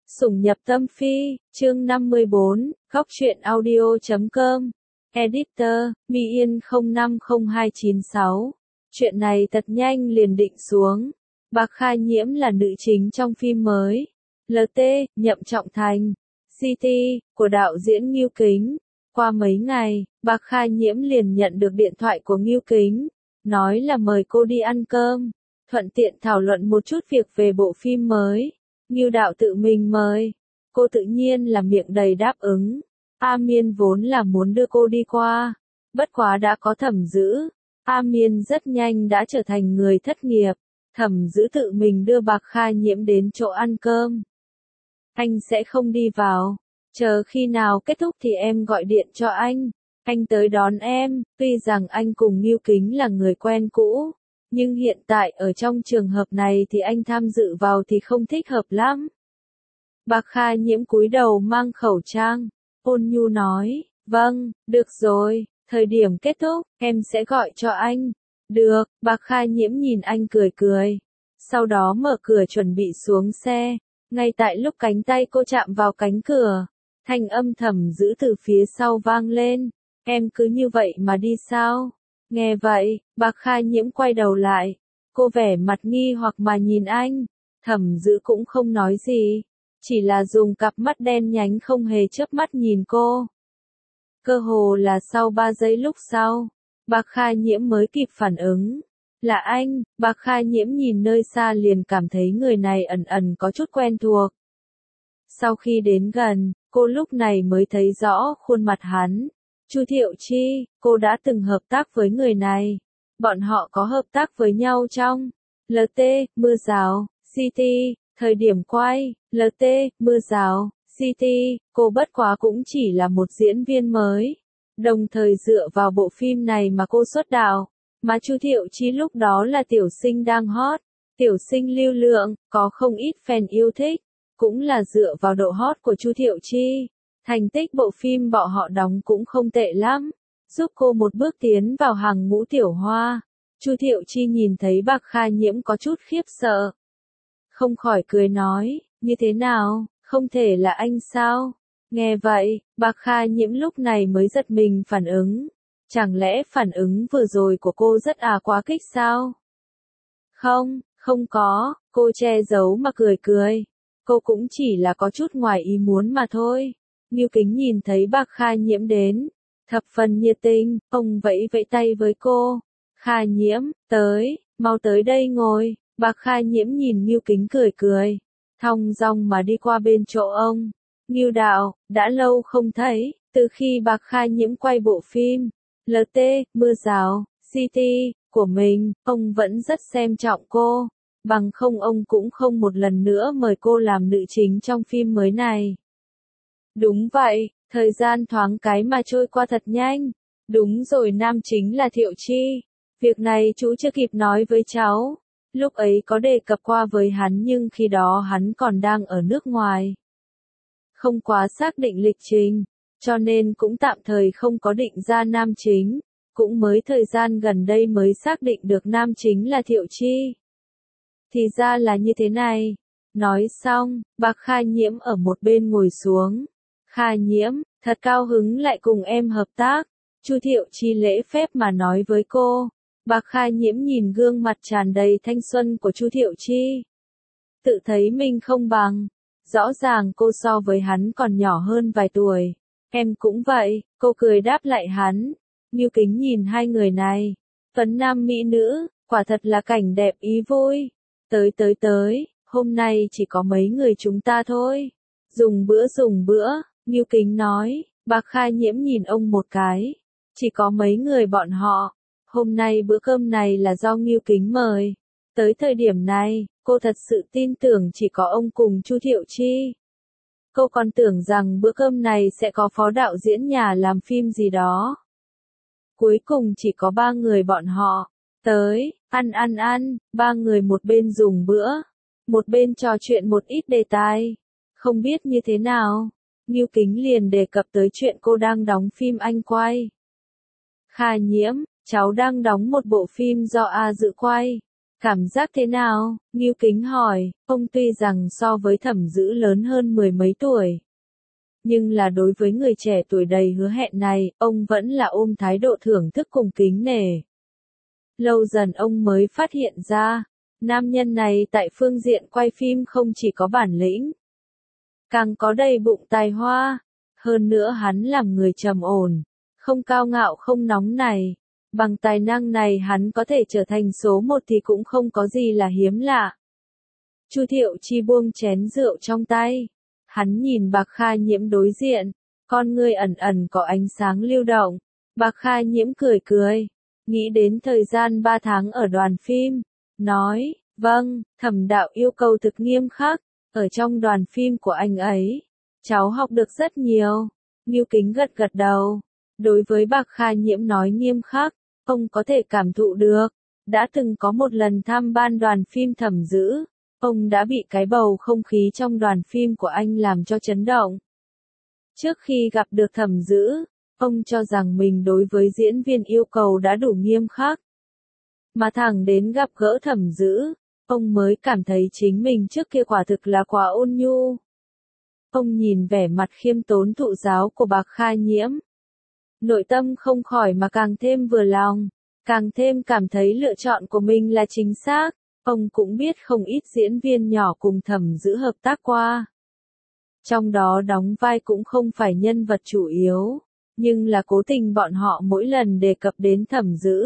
Sủng nhập tâm phi, chương 54, góc truyện audio.com. Editor, My Yên 050296. Chuyện này thật nhanh liền định xuống. Bạc Kha Nhiễm là nữ chính trong phim mới. LT, Nhậm Trọng Thành. CT, của đạo diễn Ngưu Kính. Qua mấy ngày, Bạc Kha Nhiễm liền nhận được điện thoại của Ngưu Kính. Nói là mời cô đi ăn cơm. Thuận tiện thảo luận một chút việc về bộ phim mới. Ngưu đạo tự mình mời. Cô tự nhiên là miệng đầy đáp ứng. A Miên vốn là muốn đưa cô đi qua. Bất quá đã có Thẩm Dữ. A Miên rất nhanh đã trở thành người thất nghiệp. Thẩm Dữ tự mình đưa Bạc Kha Nhiễm đến chỗ ăn cơm. Anh sẽ không đi vào. Chờ khi nào kết thúc thì em gọi điện cho anh. Anh tới đón em. Tuy rằng anh cùng Ngưu Kính là người quen cũ. Nhưng hiện tại ở trong trường hợp này thì anh tham dự vào thì không thích hợp lắm. Bạc Kha Nhiễm cúi đầu mang khẩu trang. Ôn nhu nói, vâng, được rồi, thời điểm kết thúc, em sẽ gọi cho anh. Được, Bạc Kha Nhiễm nhìn anh cười cười. Sau đó mở cửa chuẩn bị xuống xe. Ngay tại lúc cánh tay cô chạm vào cánh cửa, thanh âm Thẩm Dữ từ phía sau vang lên. Em cứ như vậy mà đi sao? Nghe vậy, Bạc Kha Nhiễm quay đầu lại. Cô vẻ mặt nghi hoặc mà nhìn anh. Thẩm Dữ cũng không nói gì. Chỉ là dùng cặp mắt đen nhánh không hề chớp mắt nhìn cô. Cơ hồ là sau 3 giây lúc sau, Bạc Kha Nhiễm mới kịp phản ứng. Là anh. Bạc Kha Nhiễm nhìn nơi xa liền cảm thấy người này ẩn ẩn có chút quen thuộc. Sau khi đến gần, cô lúc này mới thấy rõ khuôn mặt hắn. Chu Thiệu Chi, cô đã từng hợp tác với người này. Bọn họ có hợp tác với nhau trong LT, Mưa Rào, CT, thời điểm quay, LT, Mưa Rào, CT, cô bất quá cũng chỉ là một diễn viên mới. Đồng thời dựa vào bộ phim này mà cô xuất đạo. Mà Chu Thiệu Chi lúc đó là tiểu sinh đang hot. Tiểu sinh lưu lượng, có không ít fan yêu thích. Cũng là dựa vào độ hot của Chu Thiệu Chi. Thành tích bộ phim bọn họ đóng cũng không tệ lắm, giúp cô một bước tiến vào hàng ngũ tiểu hoa. Chu Thiệu Chi nhìn thấy Bạc Kha Nhiễm có chút khiếp sợ. Không khỏi cười nói, như thế nào, không thể là anh sao? Nghe vậy, Bạc Kha Nhiễm lúc này mới giật mình phản ứng. Chẳng lẽ phản ứng vừa rồi của cô rất quá kích sao? Không, không có, cô che giấu mà cười cười. Cô cũng chỉ là có chút ngoài ý muốn mà thôi. Ngưu Kính nhìn thấy Bạc Kha Nhiễm đến, thập phần nhiệt tình, ông vẫy vẫy tay với cô. Kha Nhiễm, tới, mau tới đây ngồi. Bạc Kha Nhiễm nhìn Ngưu Kính cười cười, thong dong mà đi qua bên chỗ ông. Ngưu đạo, đã lâu không thấy, từ khi Bạc Kha Nhiễm quay bộ phim LT, Mưa Rào, CT của mình, ông vẫn rất xem trọng cô. Bằng không ông cũng không một lần nữa mời cô làm nữ chính trong phim mới này. Đúng vậy, thời gian thoáng cái mà trôi qua thật nhanh. Đúng rồi, nam chính là Thiệu Chi. Việc này chú chưa kịp nói với cháu. Lúc ấy có đề cập qua với hắn nhưng khi đó hắn còn đang ở nước ngoài. Không quá xác định lịch trình, cho nên cũng tạm thời không có định ra nam chính. Cũng mới thời gian gần đây mới xác định được nam chính là Thiệu Chi. Thì ra là như thế này. Nói xong, Bạc Kha Nhiễm ở một bên ngồi xuống. Kha Nhiễm, thật cao hứng lại cùng em hợp tác. Chu Thiệu Chi lễ phép mà nói với cô. Bạc Kha Nhiễm nhìn gương mặt tràn đầy thanh xuân của Chu Thiệu Chi. Tự thấy mình không bằng. Rõ ràng cô so với hắn còn nhỏ hơn vài tuổi. Em cũng vậy, cô cười đáp lại hắn. Ngưu Kính nhìn hai người này. Tuấn nam mỹ nữ, quả thật là cảnh đẹp ý vui. Tới, hôm nay chỉ có mấy người chúng ta thôi. Dùng bữa. Ngưu Kính nói. Bạc Kha Nhiễm nhìn ông một cái. Chỉ có mấy người bọn họ. Hôm nay bữa cơm này là do Ngưu Kính mời. Tới thời điểm này, cô thật sự tin tưởng chỉ có ông cùng Chu Thiệu Chi. Cô còn tưởng rằng bữa cơm này sẽ có phó đạo diễn nhà làm phim gì đó. Cuối cùng chỉ có 3 người bọn họ. Tới, ăn, 3 người một bên dùng bữa. Một bên trò chuyện một ít đề tài. Không biết như thế nào. Ngưu Kính liền đề cập tới chuyện cô đang đóng phim anh quay. Kha Nhiễm, cháu đang đóng một bộ phim do A Dự quay. Cảm giác thế nào? Ngưu Kính hỏi, ông tuy rằng so với Thẩm Dữ lớn hơn mười mấy tuổi. Nhưng là đối với người trẻ tuổi đầy hứa hẹn này, ông vẫn là ôm thái độ thưởng thức cùng kính nể. Lâu dần ông mới phát hiện ra, nam nhân này tại phương diện quay phim không chỉ có bản lĩnh, càng có đầy bụng tài hoa. Hơn nữa hắn làm người trầm ổn, không cao ngạo không nóng này. Bằng tài năng này hắn có thể trở thành số một thì cũng không có gì là hiếm lạ. Chu Thiệu Chi buông chén rượu trong tay. Hắn nhìn Bạc Kha Nhiễm đối diện, con ngươi ẩn ẩn có ánh sáng lưu động. Bạc Kha Nhiễm cười cười, nghĩ đến thời gian 3 tháng ở đoàn phim, nói, vâng, Thẩm đạo yêu cầu thực nghiêm khắc, ở trong đoàn phim của anh ấy, cháu học được rất nhiều. Ngưu Kính gật gật đầu, đối với Bạc Kha Nhiễm nói nghiêm khắc, ông có thể cảm thụ được. Đã từng có một lần thăm ban đoàn phim Thẩm Dữ, ông đã bị cái bầu không khí trong đoàn phim của anh làm cho chấn động. Trước khi gặp được Thẩm Dữ, ông cho rằng mình đối với diễn viên yêu cầu đã đủ nghiêm khắc. Mà thẳng đến gặp gỡ Thẩm Dữ, ông mới cảm thấy chính mình trước kia quả thực là quá ôn nhu. Ông nhìn vẻ mặt khiêm tốn thụ giáo của Bạc Kha Nhiễm. Nội tâm không khỏi mà càng thêm vừa lòng, càng thêm cảm thấy lựa chọn của mình là chính xác. Ông cũng biết không ít diễn viên nhỏ cùng Thẩm Dữ hợp tác qua. Trong đó đóng vai cũng không phải nhân vật chủ yếu, nhưng là cố tình bọn họ mỗi lần đề cập đến Thẩm Dữ,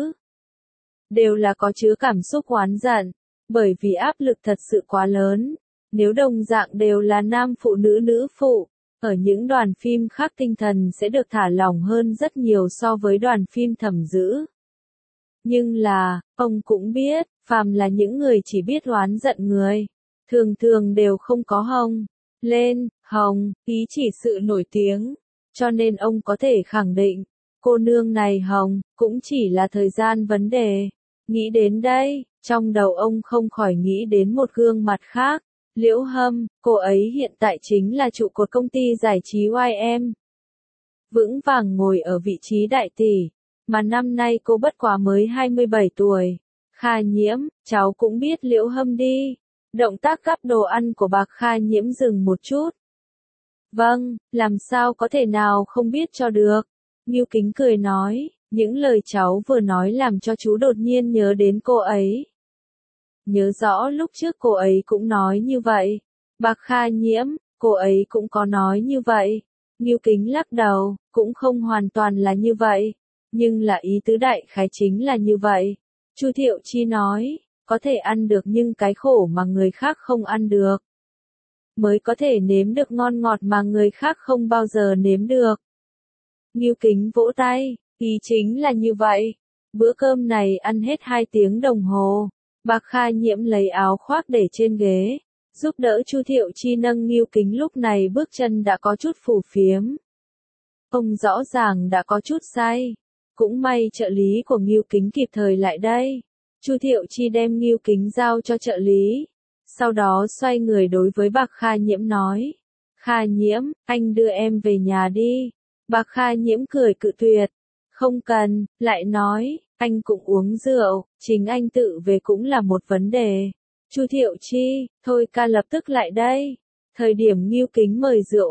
đều là có chứa cảm xúc oán giận, bởi vì áp lực thật sự quá lớn. Nếu đồng dạng đều là nam phụ nữ phụ, ở những đoàn phim khác tinh thần sẽ được thả lỏng hơn rất nhiều so với đoàn phim Thẩm Dữ. Nhưng là, ông cũng biết, phàm là những người chỉ biết oán giận người, thường thường đều không có hồng lên, ý chỉ sự nổi tiếng. Cho nên ông có thể khẳng định, cô nương này hồng, cũng chỉ là thời gian vấn đề. Nghĩ đến đây, trong đầu ông không khỏi nghĩ đến một gương mặt khác. Liễu Hâm, cô ấy hiện tại chính là trụ cột công ty giải trí YM. Vững vàng ngồi ở vị trí đại tỷ, mà năm nay cô bất quá mới 27 tuổi. Kha Nhiễm, cháu cũng biết Liễu Hâm đi. Động tác gắp đồ ăn của Bạc Kha Nhiễm dừng một chút. Vâng, làm sao có thể nào không biết cho được. Ngưu Kính cười nói, những lời cháu vừa nói làm cho chú đột nhiên nhớ đến cô ấy. Nhớ rõ lúc trước cô ấy cũng nói như vậy. Bạc Kha Nhiễm, cô ấy cũng có nói như vậy. Ngưu Kính lắc đầu, cũng không hoàn toàn là như vậy. Nhưng là ý tứ đại khái chính là như vậy. Chu Thiệu Chi nói, có thể ăn được nhưng cái khổ mà người khác không ăn được. Mới có thể nếm được ngon ngọt mà người khác không bao giờ nếm được. Ngưu Kính vỗ tay, ý chính là như vậy. Bữa cơm này ăn hết 2 tiếng đồng hồ. Bạc Kha Nhiễm lấy áo khoác để trên ghế, giúp đỡ Chu Thiệu Chi nâng Ngưu Kính, lúc này bước chân đã có chút phù phiếm. Ông rõ ràng đã có chút say. Cũng may trợ lý của Ngưu Kính kịp thời lại đây. Chu Thiệu Chi đem Ngưu Kính giao cho trợ lý. Sau đó xoay người đối với Bạc Kha Nhiễm nói. Kha Nhiễm, anh đưa em về nhà đi. Bạc Kha Nhiễm cười cự tuyệt. Không cần, lại nói, anh cũng uống rượu, chính anh tự về cũng là một vấn đề. Chu Thiệu Chi, thôi ca lập tức lại đây. Thời điểm Ngưu Kính mời rượu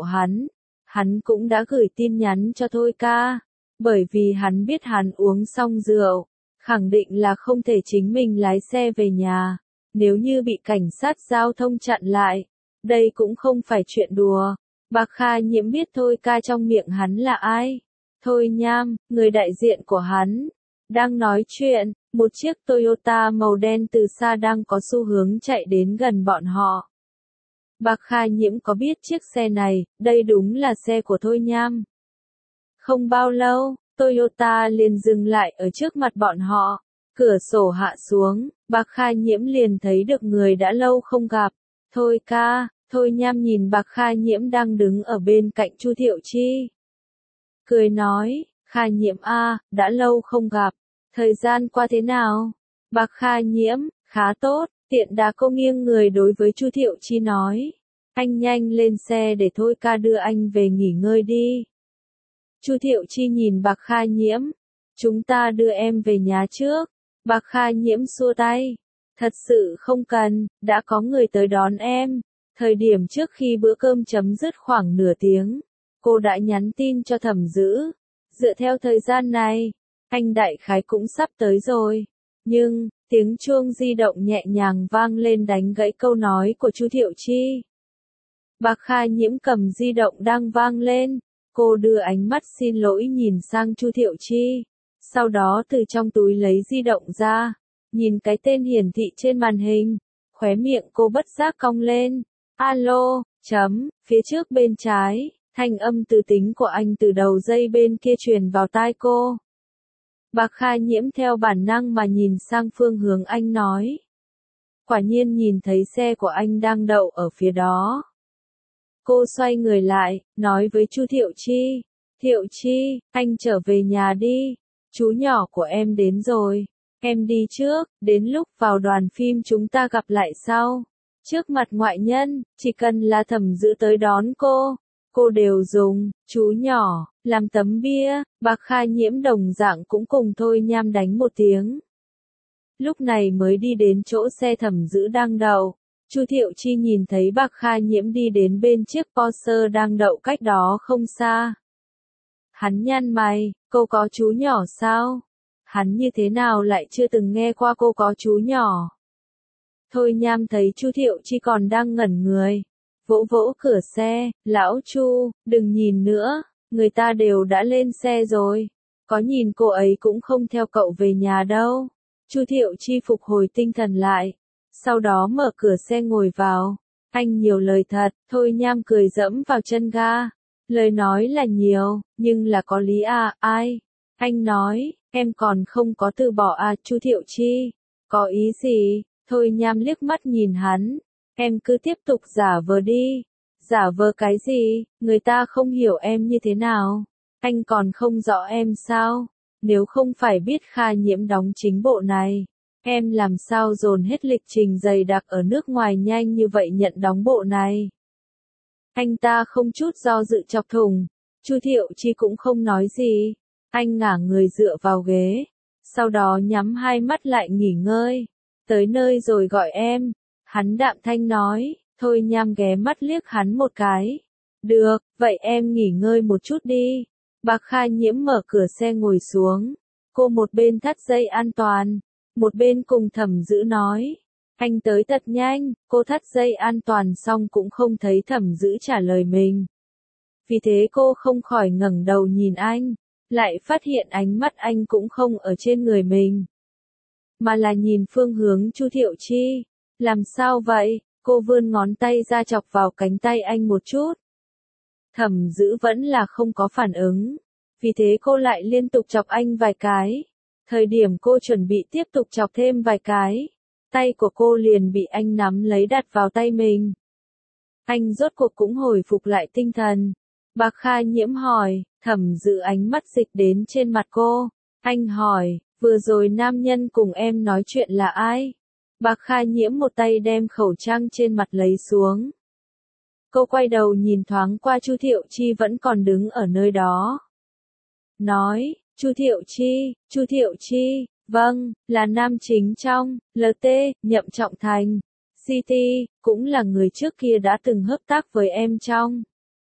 hắn cũng đã gửi tin nhắn cho Thôi ca. Bởi vì hắn biết hắn uống xong rượu, khẳng định là không thể chính mình lái xe về nhà. Nếu như bị cảnh sát giao thông chặn lại, đây cũng không phải chuyện đùa. Bạc Kha Nhiễm biết Thôi ca trong miệng hắn là ai. Thôi Nham, người đại diện của hắn. Đang nói chuyện, một chiếc Toyota màu đen từ xa đang có xu hướng chạy đến gần bọn họ. Bạc Kha Nhiễm có biết chiếc xe này, đây đúng là xe của Thôi Nham. Không bao lâu, Toyota liền dừng lại ở trước mặt bọn họ. Cửa sổ hạ xuống, Bạc Kha Nhiễm liền thấy được người đã lâu không gặp. Thôi ca, Thôi Nham nhìn Bạc Kha Nhiễm đang đứng ở bên cạnh Chu Thiệu Chi. Cười nói, Kha Nhiễm a, đã lâu không gặp. Thời gian qua thế nào? Bạc Kha Nhiễm, khá tốt. Tiện đà cô nghiêng người đối với Chu Thiệu Chi nói. Anh nhanh lên xe để Thôi ca đưa anh về nghỉ ngơi đi. Chu Thiệu Chi nhìn Bạc Kha Nhiễm. Chúng ta đưa em về nhà trước. Bạc Kha Nhiễm xua tay. Thật sự không cần, đã có người tới đón em. Thời điểm trước khi bữa cơm chấm dứt khoảng nửa tiếng, cô đã nhắn tin cho Thẩm Dữ. Dựa theo thời gian này, anh đại khái cũng sắp tới rồi. Nhưng, tiếng chuông di động nhẹ nhàng vang lên đánh gãy câu nói của Chu Thiệu Chi. Bạc Kha Nhiễm cầm di động đang vang lên, cô đưa ánh mắt xin lỗi nhìn sang Chu Thiệu Chi, sau đó từ trong túi lấy di động ra, nhìn cái tên hiển thị trên màn hình, khóe miệng cô bất giác cong lên. Alo, phía trước bên trái, thanh âm từ tính của anh từ đầu dây bên kia truyền vào tai cô. Bạc Kha Nhiễm theo bản năng mà nhìn sang phương hướng anh nói. Quả nhiên nhìn thấy xe của anh đang đậu ở phía đó. Cô xoay người lại, nói với Chu Thiệu Chi. Thiệu Chi, anh trở về nhà đi. Chú nhỏ của em đến rồi. Em đi trước, đến lúc vào đoàn phim chúng ta gặp lại sau. Trước mặt ngoại nhân, chỉ cần là Thẩm Dữ tới đón cô đều dùng, chú nhỏ, làm tấm bia. Bạc Kha Nhiễm đồng dạng cũng cùng Thôi Nham đánh một tiếng. Lúc này mới đi đến chỗ xe Thẩm Dữ đang đậu. Chu Thiệu Chi nhìn thấy Bạc Kha Nhiễm đi đến bên chiếc Porsche đang đậu cách đó không xa. Hắn nhăn mày, cô có chú nhỏ sao? Hắn như thế nào lại chưa từng nghe qua cô có chú nhỏ? Thôi Nham thấy Chu Thiệu Chi còn đang ngẩn người, vỗ vỗ cửa xe, lão Chu, đừng nhìn nữa, người ta đều đã lên xe rồi, có nhìn cô ấy cũng không theo cậu về nhà đâu. Chu Thiệu Chi phục hồi tinh thần lại, sau đó mở cửa xe ngồi vào. Anh nhiều lời thật. Thôi Nham cười dẫm vào chân ga. Lời nói là nhiều, nhưng là có lý à, ai? Anh nói, em còn không có từ bỏ à, Chu Thiệu Chi. Có ý gì? Thôi Nham liếc mắt nhìn hắn. Em cứ tiếp tục giả vờ đi. Giả vờ cái gì? Người ta không hiểu em như thế nào. Anh còn không rõ em sao? Nếu không phải biết Kha Nhiễm đóng chính bộ này, em làm sao dồn hết lịch trình dày đặc ở nước ngoài nhanh như vậy nhận đóng bộ này. Anh ta không chút do dự chọc thủng. Chu Thiệu Chi cũng không nói gì. Anh ngả người dựa vào ghế, sau đó nhắm hai mắt lại nghỉ ngơi. Tới nơi rồi gọi em. Hắn đạm thanh nói. Thôi Nham ghé mắt liếc hắn một cái. Được, vậy em nghỉ ngơi một chút đi. Bạc Kha Nhiễm mở cửa xe ngồi xuống. Cô một bên thắt dây an toàn, một bên cùng Thẩm Dữ nói. Anh tới thật nhanh. Cô thắt dây an toàn xong cũng không thấy Thẩm Dữ trả lời mình. Vì thế cô không khỏi ngẩng đầu nhìn anh, lại phát hiện ánh mắt anh cũng không ở trên người mình, mà là nhìn phương hướng Chu Thiệu Chi. Làm sao vậy? Cô vươn ngón tay ra chọc vào cánh tay anh một chút. Thẩm Dữ vẫn là không có phản ứng. Vì thế cô lại liên tục chọc anh vài cái. Thời điểm cô chuẩn bị tiếp tục chọc thêm vài cái, tay của cô liền bị anh nắm lấy đặt vào tay mình. Anh rốt cuộc cũng hồi phục lại tinh thần. Bạc Kha Nhiễm hỏi. Thẩm Dữ ánh mắt dịch đến trên mặt cô. Anh hỏi, vừa rồi nam nhân cùng em nói chuyện là ai? Bạc Kha Nhiễm một tay đem khẩu trang trên mặt lấy xuống. Cô quay đầu nhìn thoáng qua Chu Thiệu Chi vẫn còn đứng ở nơi đó. Nói, Chu Thiệu Chi, vâng, là nam chính trong LT, Nhậm Trọng Thành. CT, cũng là người trước kia đã từng hợp tác với em trong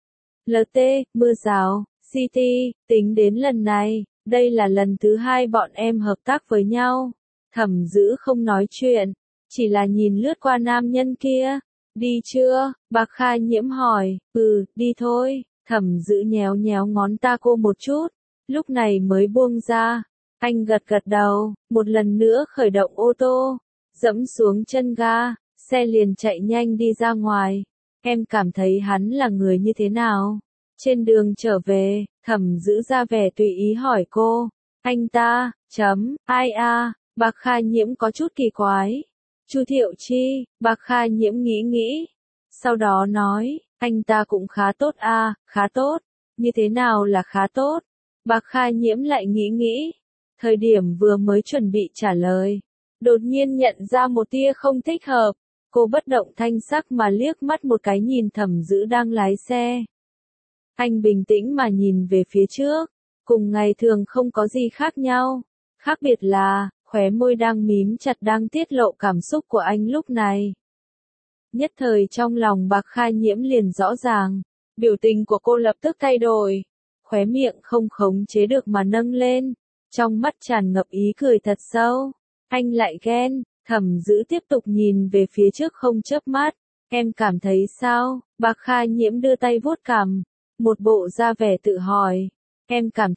LT, Mưa Rào. CT, tính đến lần này, đây là lần thứ hai bọn em hợp tác với nhau. Thẩm Dữ không nói chuyện, chỉ là nhìn lướt qua nam nhân kia. Đi chưa? Bạc Kha Nhiễm hỏi. Đi thôi. Thẩm Dữ nhéo nhéo ngón ta cô một chút, lúc này mới buông ra. Anh gật gật đầu, một lần nữa khởi động ô tô, dẫm xuống chân ga, xe liền chạy nhanh đi ra ngoài. Em cảm thấy hắn là người như thế nào? Trên đường trở về, Thẩm Dữ ra vẻ tùy ý hỏi cô. Anh ta, ai a? Bạc Kha Nhiễm có chút kỳ quái. Chu Thiệu Chi. Bạc Kha Nhiễm nghĩ, sau đó nói, anh ta cũng khá tốt a, khá tốt. Như thế nào là khá tốt? Bạc Kha Nhiễm lại nghĩ. Thời điểm vừa mới chuẩn bị trả lời, đột nhiên nhận ra một tia không thích hợp. Cô bất động thanh sắc mà liếc mắt một cái nhìn Thẩm Dữ đang lái xe. Anh bình tĩnh mà nhìn về phía trước, cùng ngày thường không có gì khác nhau. Khác biệt là, khóe môi đang mím chặt đang tiết lộ cảm xúc của anh lúc này. Nhất thời trong lòng Bạc Kha Nhiễm liền rõ ràng, biểu tình của cô lập tức thay đổi, khóe miệng không khống chế được mà nâng lên, trong mắt tràn ngập ý cười thật sâu. Anh lại ghen, Thẩm Dữ tiếp tục nhìn về phía trước không chớp mắt. Em cảm thấy sao? Bạc Kha Nhiễm đưa tay vuốt cằm, một bộ da vẻ tự hỏi. Em cảm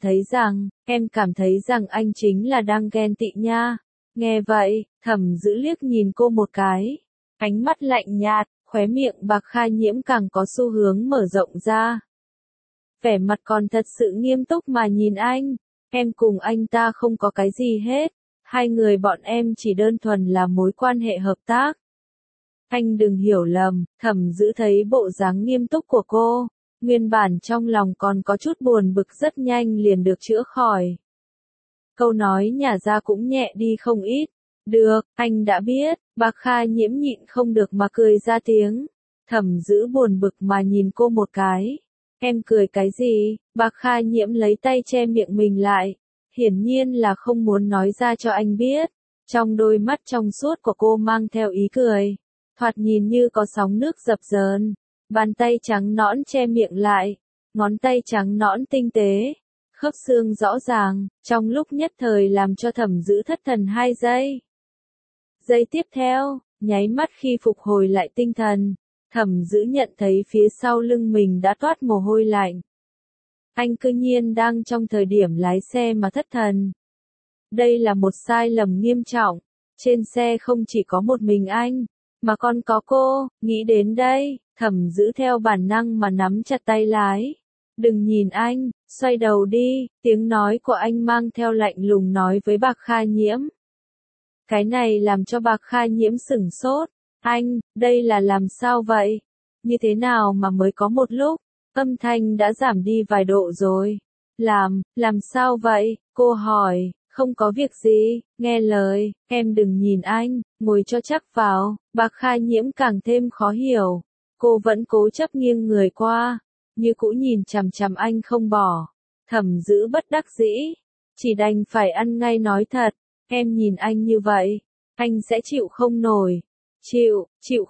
thấy rằng anh chính là đang ghen tị nha. Nghe vậy, Thẩm Dữ liếc nhìn cô một cái, ánh mắt lạnh nhạt, khóe miệng Bạc Kha Nhiễm càng có xu hướng mở rộng ra. Vẻ mặt còn thật sự nghiêm túc mà nhìn anh, em cùng anh ta không có cái gì hết, hai người bọn em chỉ đơn thuần là mối quan hệ hợp tác. Anh đừng hiểu lầm, Thẩm Dữ thấy bộ dáng nghiêm túc của cô, nguyên bản trong lòng còn có chút buồn bực rất nhanh liền được chữa khỏi. Câu nói nhả ra cũng nhẹ đi không ít. Được, anh đã biết, Bạc Kha Nhiễm nhịn không được mà cười ra tiếng. Thẩm Dữ buồn bực mà nhìn cô một cái. Em cười cái gì? Bạc Kha Nhiễm lấy tay che miệng mình lại, hiển nhiên là không muốn nói ra cho anh biết. Trong đôi mắt trong suốt của cô mang theo ý cười, thoạt nhìn như có sóng nước dập dờn. Bàn tay trắng nõn che miệng lại, ngón tay trắng nõn tinh tế, khớp xương rõ ràng, trong lúc nhất thời làm cho Thẩm Dữ thất thần 2 giây. Giây tiếp theo, nháy mắt khi phục hồi lại tinh thần, Thẩm Dữ nhận thấy phía sau lưng mình đã toát mồ hôi lạnh. Anh cư nhiên đang trong thời điểm lái xe mà thất thần. Đây là một sai lầm nghiêm trọng, trên xe không chỉ có một mình anh, mà còn có cô. Nghĩ đến đây, Thẩm Dữ theo bản năng mà nắm chặt tay lái. Đừng nhìn anh, xoay đầu đi, tiếng nói của anh mang theo lạnh lùng nói với Bạc Kha Nhiễm. Cái này làm cho Bạc Kha Nhiễm sửng sốt. Anh, đây là làm sao vậy? Như thế nào mà mới có một lúc, âm thanh đã giảm đi vài độ rồi. Làm sao vậy? Cô hỏi. Không có việc gì, nghe lời, em đừng nhìn anh, ngồi cho chắc vào. Bạc Kha Nhiễm càng thêm khó hiểu. Cô vẫn cố chấp nghiêng người qua, như cũ nhìn chằm chằm anh không bỏ. Thẩm Dữ bất đắc dĩ, chỉ đành phải ăn ngay nói thật. Em nhìn anh như vậy, anh sẽ chịu không nổi. Chịu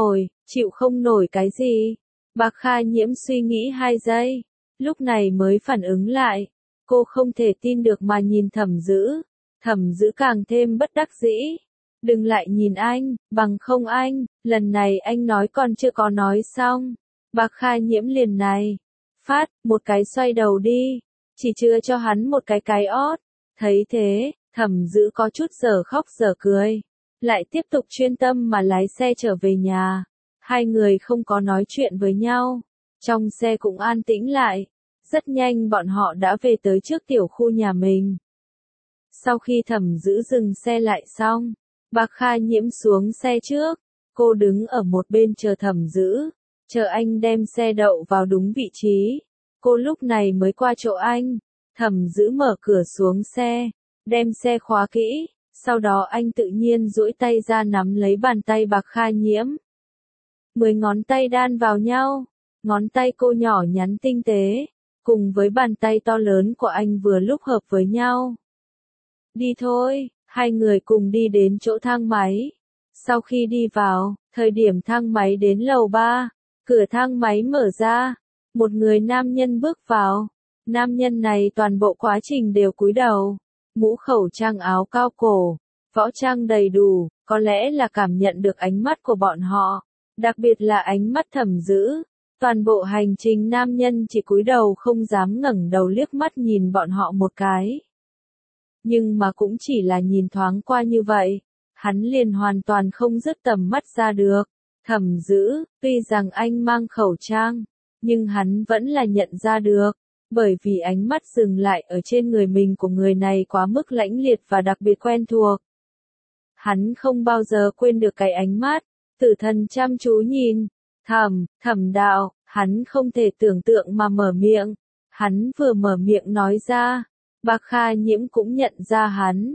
không nổi cái gì? Bạc Kha Nhiễm suy nghĩ 2 giây, lúc này mới phản ứng lại. Cô không thể tin được mà nhìn Thẩm Dữ. Thẩm Dữ càng thêm bất đắc dĩ. Đừng lại nhìn anh, bằng không anh, lần này anh nói còn chưa có nói xong. Bạc Kha Nhiễm liền này. Phát, một cái xoay đầu đi. Chỉ chưa cho hắn một cái ót. Thấy thế, Thẩm Dữ có chút dở khóc dở cười. Lại tiếp tục chuyên tâm mà lái xe trở về nhà. Hai người không có nói chuyện với nhau. Trong xe cũng an tĩnh lại. Rất nhanh bọn họ đã về tới trước tiểu khu nhà mình. Sau khi Thẩm Dữ dừng xe lại xong, Bạc Kha Nhiễm xuống xe trước. Cô đứng ở một bên chờ Thẩm Dữ, chờ anh đem xe đậu vào đúng vị trí. Cô lúc này mới qua chỗ anh. Thẩm Dữ mở cửa xuống xe, đem xe khóa kỹ. Sau đó anh tự nhiên duỗi tay ra nắm lấy bàn tay Bạc Kha Nhiễm. 10 ngón tay đan vào nhau, ngón tay cô nhỏ nhắn tinh tế, cùng với bàn tay to lớn của anh vừa lúc hợp với nhau. Đi thôi, hai người cùng đi đến chỗ thang máy. Sau khi đi vào, thời điểm thang máy đến lầu 3, cửa thang máy mở ra, một người nam nhân bước vào. Nam nhân này toàn bộ quá trình đều cúi đầu, mũ khẩu trang áo cao cổ, võ trang đầy đủ, có lẽ là cảm nhận được ánh mắt của bọn họ, đặc biệt là ánh mắt Thẩm Dữ. Toàn bộ hành trình nam nhân chỉ cúi đầu không dám ngẩng đầu liếc mắt nhìn bọn họ một cái. Nhưng mà cũng chỉ là nhìn thoáng qua như vậy, hắn liền hoàn toàn không dứt tầm mắt ra được. Thẩm Dữ, tuy rằng anh mang khẩu trang, nhưng hắn vẫn là nhận ra được, bởi vì ánh mắt dừng lại ở trên người mình của người này quá mức lãnh liệt và đặc biệt quen thuộc. Hắn không bao giờ quên được cái ánh mắt, tử thần chăm chú nhìn. Thẩm đạo, hắn không thể tưởng tượng mà mở miệng. Hắn vừa mở miệng nói ra, Bạc Kha Nhiễm cũng nhận ra hắn.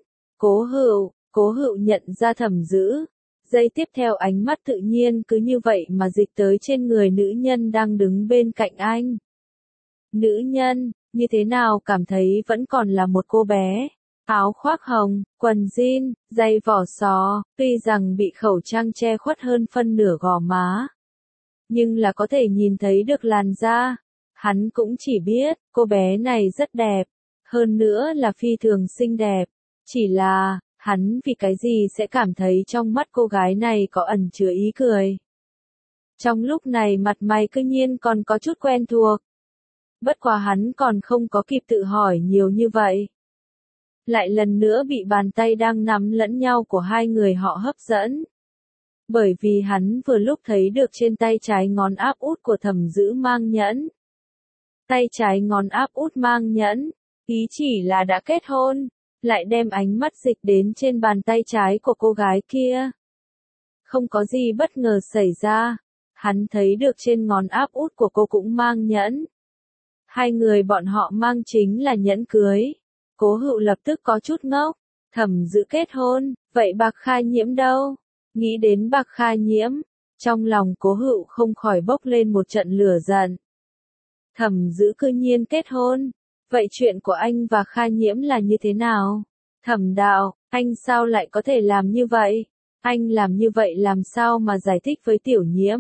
Cố Hữu nhận ra Thẩm Dữ. Giây tiếp theo ánh mắt tự nhiên cứ như vậy mà dịch tới trên người nữ nhân đang đứng bên cạnh anh. Nữ nhân, như thế nào cảm thấy vẫn còn là một cô bé. áo khoác hồng, quần jean, giày vỏ sò, tuy rằng bị khẩu trang che khuất hơn phân nửa gò má, nhưng là có thể nhìn thấy được làn da. Hắn cũng chỉ biết, cô bé này rất đẹp, hơn nữa là phi thường xinh đẹp. Chỉ là, hắn vì cái gì sẽ cảm thấy trong mắt cô gái này có ẩn chứa ý cười. Trong lúc này mặt mày cư nhiên còn có chút quen thuộc. Bất quá hắn còn không có kịp tự hỏi nhiều như vậy. Lại lần nữa bị bàn tay đang nắm lẫn nhau của hai người họ hấp dẫn. Bởi vì hắn vừa lúc thấy được trên tay trái ngón áp út của Thẩm Dữ mang nhẫn. Tay trái ngón áp út mang nhẫn, ý chỉ là đã kết hôn, lại đem ánh mắt dịch đến trên bàn tay trái của cô gái kia. Không có gì bất ngờ xảy ra, hắn thấy được trên ngón áp út của cô cũng mang nhẫn. Hai người bọn họ mang chính là nhẫn cưới. Cố Hựu lập tức có chút ngốc, Thẩm Dữ kết hôn, vậy Bạc Kha Nhiễm đâu? Nghĩ đến Bạc Kha Nhiễm, trong lòng Cố Hựu không khỏi bốc lên một trận lửa giận. Thẩm Dữ cư nhiên kết hôn, vậy chuyện của anh và Kha Nhiễm là như thế nào? Thẩm Đạo, anh sao lại có thể làm như vậy? Anh làm như vậy làm sao mà giải thích với Tiểu Nhiễm?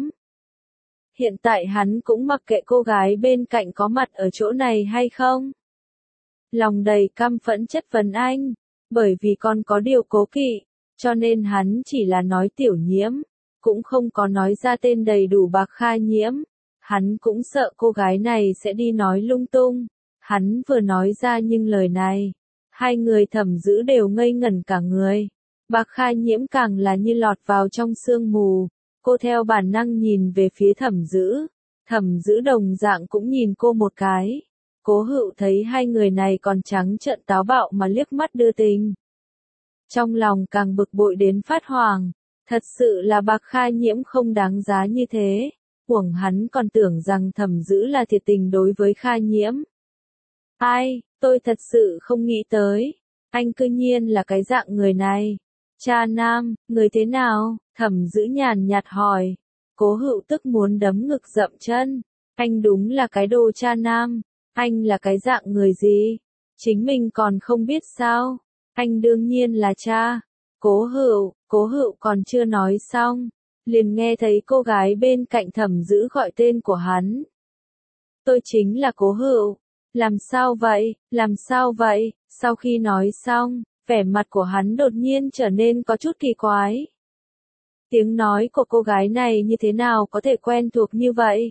Hiện tại hắn cũng mặc kệ cô gái bên cạnh có mặt ở chỗ này hay không? Lòng đầy căm phẫn chất vấn anh, bởi vì con có điều cố kỵ, cho nên hắn chỉ là nói Tiểu Nhiễm, cũng không có nói ra tên đầy đủ Bạc Kha Nhiễm. Hắn cũng sợ cô gái này sẽ đi nói lung tung. Hắn vừa nói ra nhưng lời này, hai người Thẩm Dữ đều ngây ngẩn cả người. Bạc Kha Nhiễm càng là như lọt vào trong sương mù. Cô theo bản năng nhìn về phía Thẩm Dữ. Thẩm Dữ đồng dạng cũng nhìn cô một cái. Cố Hựu thấy hai người này còn trắng trợn táo bạo mà liếc mắt đưa tình. Trong lòng càng bực bội đến phát hoảng. Thật sự là Bạc Kha Nhiễm không đáng giá như thế. Huống hắn còn tưởng rằng Thẩm Dữ là thiệt tình đối với Kha Nhiễm. Ai, tôi thật sự không nghĩ tới. Anh cư nhiên là cái dạng người này. Cha nam, người thế nào? Thẩm Dữ nhàn nhạt hỏi. Cố Hựu tức muốn đấm ngực dậm chân. Anh đúng là cái đồ cha nam. Anh là cái dạng người gì? Chính mình còn không biết sao? Anh đương nhiên là cha. Cố Hựu còn chưa nói xong. Liền nghe thấy cô gái bên cạnh Thẩm Dữ gọi tên của hắn. Tôi chính là Cố Hựu. Làm sao vậy, làm sao vậy? Sau khi nói xong, vẻ mặt của hắn đột nhiên trở nên có chút kỳ quái. Tiếng nói của cô gái này như thế nào có thể quen thuộc như vậy?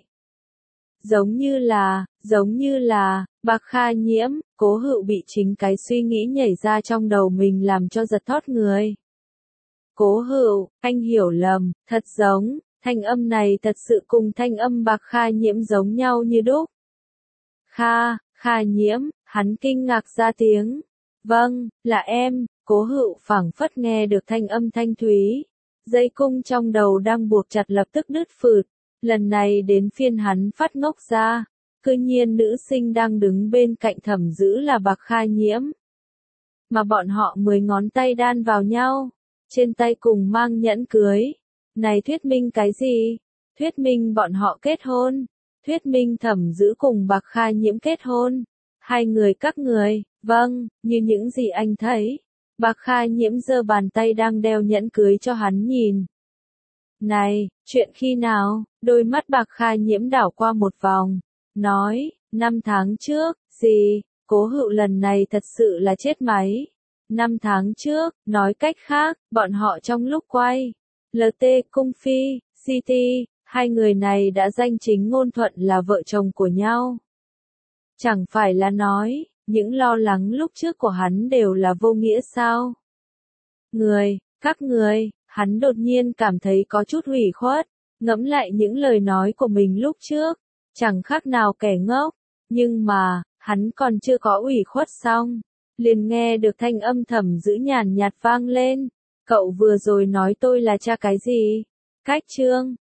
Giống như là, Bạc Kha Nhiễm. Cố Hựu bị chính cái suy nghĩ nhảy ra trong đầu mình làm cho giật thót người. Cố Hựu, anh hiểu lầm, thật giống, thanh âm này thật sự cùng thanh âm Bạc Kha Nhiễm giống nhau như đúc. Kha Nhiễm, hắn kinh ngạc ra tiếng. Vâng, là em. Cố Hựu phảng phất nghe được thanh âm thanh thúy. Dây cung trong đầu đang buộc chặt lập tức đứt phượt. Lần này đến phiên hắn phát ngốc ra. Cư nhiên nữ sinh đang đứng bên cạnh Thẩm Dữ là Bạc Kha Nhiễm. Mà bọn họ 10 ngón tay đan vào nhau. Trên tay cùng mang nhẫn cưới. Này thuyết minh cái gì? Thuyết minh bọn họ kết hôn. Thuyết minh Thẩm Dữ cùng Bạc Kha Nhiễm kết hôn. Hai người các người, vâng, như những gì anh thấy. Bạc Kha Nhiễm giơ bàn tay đang đeo nhẫn cưới cho hắn nhìn. Này, chuyện khi nào? Đôi mắt Bạc Kha Nhiễm đảo qua một vòng. Nói, 5 tháng trước, gì? Cố Hựu lần này thật sự là chết máy. 5 tháng trước, nói cách khác, bọn họ trong lúc quay. LT Cung Phi, City, hai người này đã danh chính ngôn thuận là vợ chồng của nhau. Chẳng phải là nói, những lo lắng lúc trước của hắn đều là vô nghĩa sao? Các người, hắn đột nhiên cảm thấy có chút hủy khuất, ngẫm lại những lời nói của mình lúc trước, chẳng khác nào kẻ ngốc, nhưng mà, hắn còn chưa có ủy khuất xong, liền nghe được thanh âm Thẩm Dữ nhàn nhạt vang lên, cậu vừa rồi nói tôi là cha cái gì? Cách chương